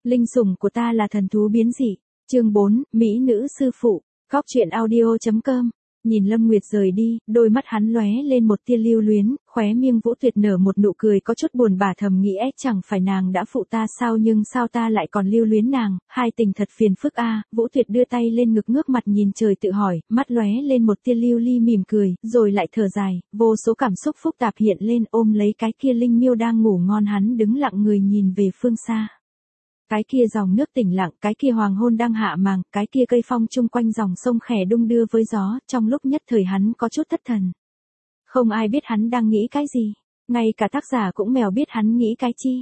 Linh sủng của ta là thần thú biến dị. Chương 4, Mỹ nữ sư phụ. Góc truyện audio.com. Nhìn Lâm Nguyệt rời đi, đôi mắt hắn lóe lên một tia lưu luyến, khóe miệng Vũ Tuyệt nở một nụ cười có chút buồn bã, thầm nghĩ chẳng phải nàng đã phụ ta sao, nhưng sao ta lại còn lưu luyến nàng, hai tình thật phiền phức a. Vũ Tuyệt đưa tay lên ngực ngước mặt nhìn trời tự hỏi, mắt lóe lên một tia lưu ly mỉm cười, rồi lại thở dài, vô số cảm xúc phức tạp hiện lên, ôm lấy cái kia linh miêu đang ngủ ngon, hắn đứng lặng người nhìn về phương xa. Cái kia dòng nước tĩnh lặng, cái kia hoàng hôn đang hạ màng, cái kia cây phong chung quanh dòng sông khẽ đung đưa với gió, trong lúc nhất thời hắn có chút thất thần. Không ai biết hắn đang nghĩ cái gì, ngay cả tác giả cũng mèo biết hắn nghĩ cái chi.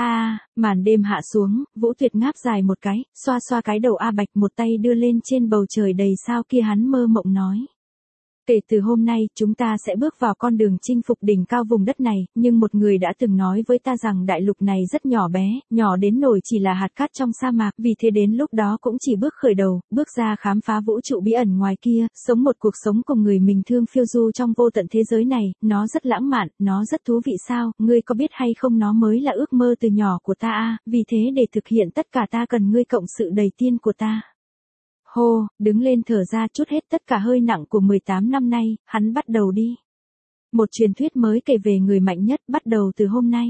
Màn đêm hạ xuống, Vũ Tuyệt ngáp dài một cái, xoa xoa cái đầu Bạch, một tay đưa lên trên bầu trời đầy sao kia, hắn mơ mộng nói. Kể từ hôm nay, chúng ta sẽ bước vào con đường chinh phục đỉnh cao vùng đất này, nhưng một người đã từng nói với ta rằng đại lục này rất nhỏ bé, nhỏ đến nỗi chỉ là hạt cát trong sa mạc, vì thế đến lúc đó cũng chỉ bước khởi đầu, bước ra khám phá vũ trụ bí ẩn ngoài kia, sống một cuộc sống cùng người mình thương phiêu du trong vô tận thế giới này, nó rất lãng mạn, nó rất thú vị sao, ngươi có biết hay không, nó mới là ước mơ từ nhỏ của ta vì thế để thực hiện tất cả ta cần ngươi cộng sự đầy tiên của ta. Hô, đứng lên thở ra, chút hết tất cả hơi nặng của 18 năm nay, hắn bắt đầu đi. Một truyền thuyết mới kể về người mạnh nhất bắt đầu từ hôm nay.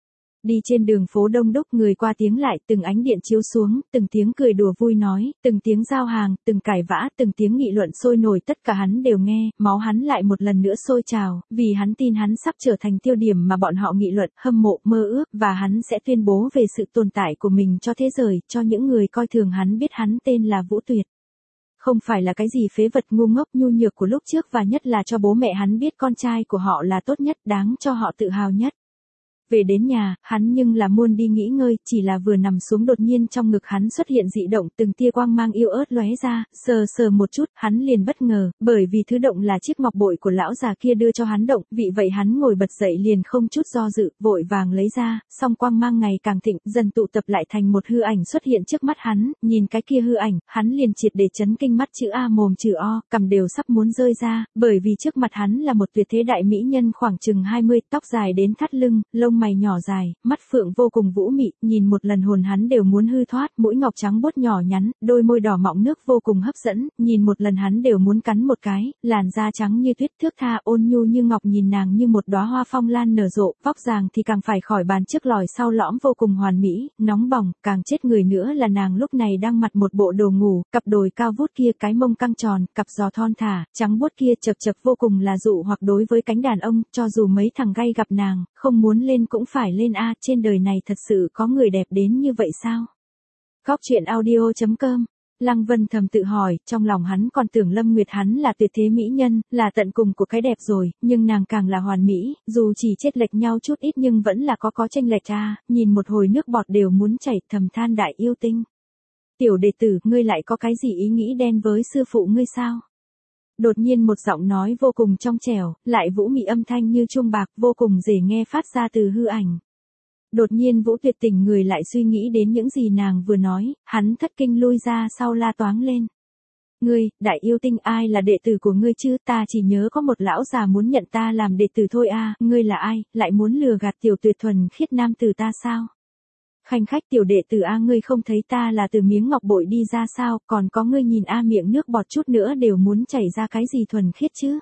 Đi trên đường phố đông đúc, người qua tiếng lại, từng ánh điện chiếu xuống, từng tiếng cười đùa vui nói, từng tiếng giao hàng, từng cãi vã, từng tiếng nghị luận sôi nổi, tất cả hắn đều nghe, máu hắn lại một lần nữa sôi trào, vì hắn tin hắn sắp trở thành tiêu điểm mà bọn họ nghị luận, hâm mộ, mơ ước, và hắn sẽ tuyên bố về sự tồn tại của mình cho thế giới, cho những người coi thường hắn biết hắn tên là Vũ Tuyệt. Không phải là cái gì phế vật ngu ngốc nhu nhược của lúc trước, và nhất là cho bố mẹ hắn biết con trai của họ là tốt nhất, đáng cho họ tự hào nhất. Về đến nhà, hắn nhưng là muốn đi nghỉ ngơi, chỉ là vừa nằm xuống đột nhiên trong ngực hắn xuất hiện dị động, từng tia quang mang yếu ớt lóe ra, sờ một chút, hắn liền bất ngờ, bởi vì thứ động là chiếc ngọc bội của lão già kia đưa cho hắn động, vì vậy hắn ngồi bật dậy liền không chút do dự, vội vàng lấy ra, song quang mang ngày càng thịnh, dần tụ tập lại thành một hư ảnh xuất hiện trước mắt hắn, nhìn cái kia hư ảnh, hắn liền triệt để chấn kinh, mắt chữ A mồm chữ O, cằm đều sắp muốn rơi ra, bởi vì trước mặt hắn là một tuyệt thế đại mỹ nhân khoảng chừng 20, tóc dài đến thắt lưng, lông mày nhỏ dài, mắt phượng vô cùng vũ mị, nhìn một lần hồn hắn đều muốn hư thoát, mũi ngọc trắng buốt nhỏ nhắn, đôi môi đỏ mọng nước vô cùng hấp dẫn, nhìn một lần hắn đều muốn cắn một cái, làn da trắng như tuyết thước tha ôn nhu như ngọc, nhìn nàng như một đóa hoa phong lan nở rộ, vóc dàng thì càng phải khỏi bàn, trước lòi sau lõm vô cùng hoàn mỹ, nóng bỏng, càng chết người nữa là nàng lúc này đang mặc một bộ đồ ngủ, cặp đồi cao vút kia, cái mông căng tròn, cặp giò thon thả, trắng buốt kia chập chập vô cùng là dụ hoặc đối với cánh đàn ông, cho dù mấy thằng gay gặp nàng, không muốn lên cũng phải lên trên đời này thật sự có người đẹp đến như vậy sao? Góc truyện audio.com. Lăng Vân thầm tự hỏi, trong lòng hắn còn tưởng Lâm Nguyệt hắn là tuyệt thế mỹ nhân, là tận cùng của cái đẹp rồi, nhưng nàng càng là hoàn mỹ, dù chỉ chênh lệch nhau chút ít nhưng vẫn là có chênh lệch nhìn một hồi nước bọt đều muốn chảy, thầm than đại yêu tinh. Tiểu đệ tử, ngươi lại có cái gì ý nghĩ đen với sư phụ ngươi sao? Đột nhiên một giọng nói vô cùng trong trẻo, lại vũ mị âm thanh như chuông bạc, vô cùng dễ nghe phát ra từ hư ảnh. Đột nhiên Vũ Tuyệt tỉnh người lại, suy nghĩ đến những gì nàng vừa nói, hắn thất kinh lui ra sau la toáng lên. Ngươi, đại yêu tinh, ai là đệ tử của ngươi chứ, ta chỉ nhớ có một lão già muốn nhận ta làm đệ tử thôi ngươi là ai, lại muốn lừa gạt tiểu tuyệt thuần khiết nam tử ta sao? Khanh khách, tiểu đệ tử ngươi không thấy ta là từ miếng ngọc bội đi ra sao, còn có ngươi nhìn miệng nước bọt chút nữa đều muốn chảy ra cái gì thuần khiết chứ?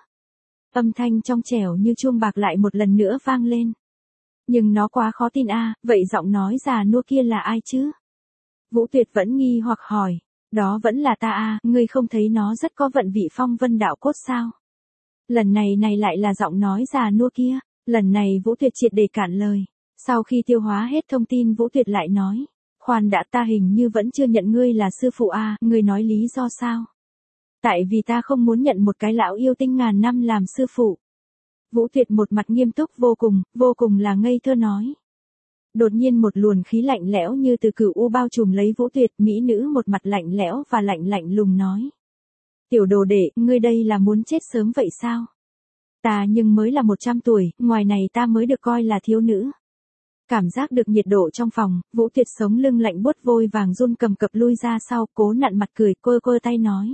Âm thanh trong trẻo như chuông bạc lại một lần nữa vang lên. Nhưng nó quá khó tin vậy giọng nói già nua kia là ai chứ? Vũ Tuyệt vẫn nghi hoặc hỏi, đó vẫn là ta ngươi không thấy nó rất có vận vị phong vân đạo cốt sao? Lần này lại là giọng nói già nua kia, lần này Vũ Tuyệt triệt để cạn lời. Sau khi tiêu hóa hết thông tin, Vũ Tuyệt lại nói, khoan đã, ta hình như vẫn chưa nhận ngươi là sư phụ ngươi nói lý do sao? Tại vì ta không muốn nhận một cái lão yêu tinh ngàn năm làm sư phụ. Vũ Tuyệt một mặt nghiêm túc vô cùng là ngây thơ nói. Đột nhiên một luồng khí lạnh lẽo như từ cửu u bao trùm lấy Vũ Tuyệt, mỹ nữ một mặt lạnh lẽo và lạnh lùng nói. Tiểu đồ đệ, ngươi đây là muốn chết sớm vậy sao? Ta nhưng mới là 100 tuổi, ngoài này ta mới được coi là thiếu nữ. Cảm giác được nhiệt độ trong phòng, Vũ Tuyệt sống lưng lạnh buốt vôi vàng run cầm cập lui ra sau, cố nặn mặt cười, cơ tay nói.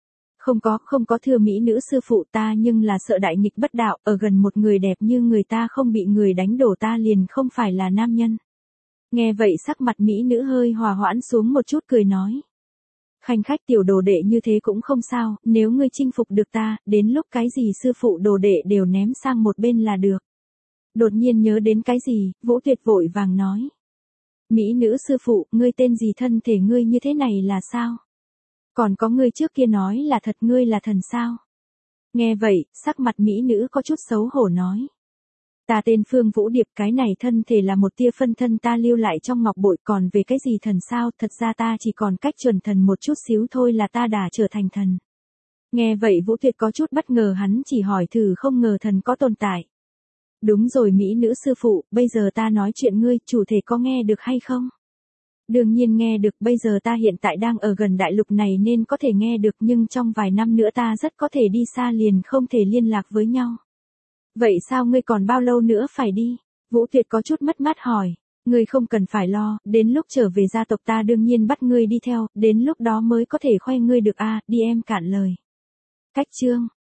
Không có thưa mỹ nữ sư phụ, ta nhưng là sợ đại nghịch bất đạo, ở gần một người đẹp như người ta không bị người đánh đổ ta liền không phải là nam nhân. Nghe vậy sắc mặt mỹ nữ hơi hòa hoãn xuống một chút cười nói. Khanh khách tiểu đồ đệ như thế cũng không sao, nếu ngươi chinh phục được ta, đến lúc cái gì sư phụ đồ đệ đều ném sang một bên là được. Đột nhiên nhớ đến cái gì, Vũ Tuyệt vội vàng nói. Mỹ nữ sư phụ, ngươi tên gì, thân thể ngươi như thế này là sao? Còn có ngươi trước kia nói là thật, ngươi là thần sao? Nghe vậy, sắc mặt mỹ nữ có chút xấu hổ nói. Ta tên Phương Vũ Điệp, cái này thân thể là một tia phân thân ta lưu lại trong ngọc bội, còn về cái gì thần sao, thật ra ta chỉ còn cách chuẩn thần một chút xíu thôi là ta đã trở thành thần. Nghe vậy Vũ Tuyệt có chút bất ngờ, hắn chỉ hỏi thử không ngờ thần có tồn tại. Đúng rồi mỹ nữ sư phụ, bây giờ ta nói chuyện ngươi, chủ thể có nghe được hay không? Đương nhiên nghe được, bây giờ ta hiện tại đang ở gần đại lục này nên có thể nghe được, nhưng trong vài năm nữa ta rất có thể đi xa liền không thể liên lạc với nhau. Vậy sao ngươi còn bao lâu nữa phải đi? Vũ Tuyệt có chút mất mát hỏi. Ngươi không cần phải lo, đến lúc trở về gia tộc ta đương nhiên bắt ngươi đi theo, đến lúc đó mới có thể khoe ngươi được a, đi em cạn lời. Cách chương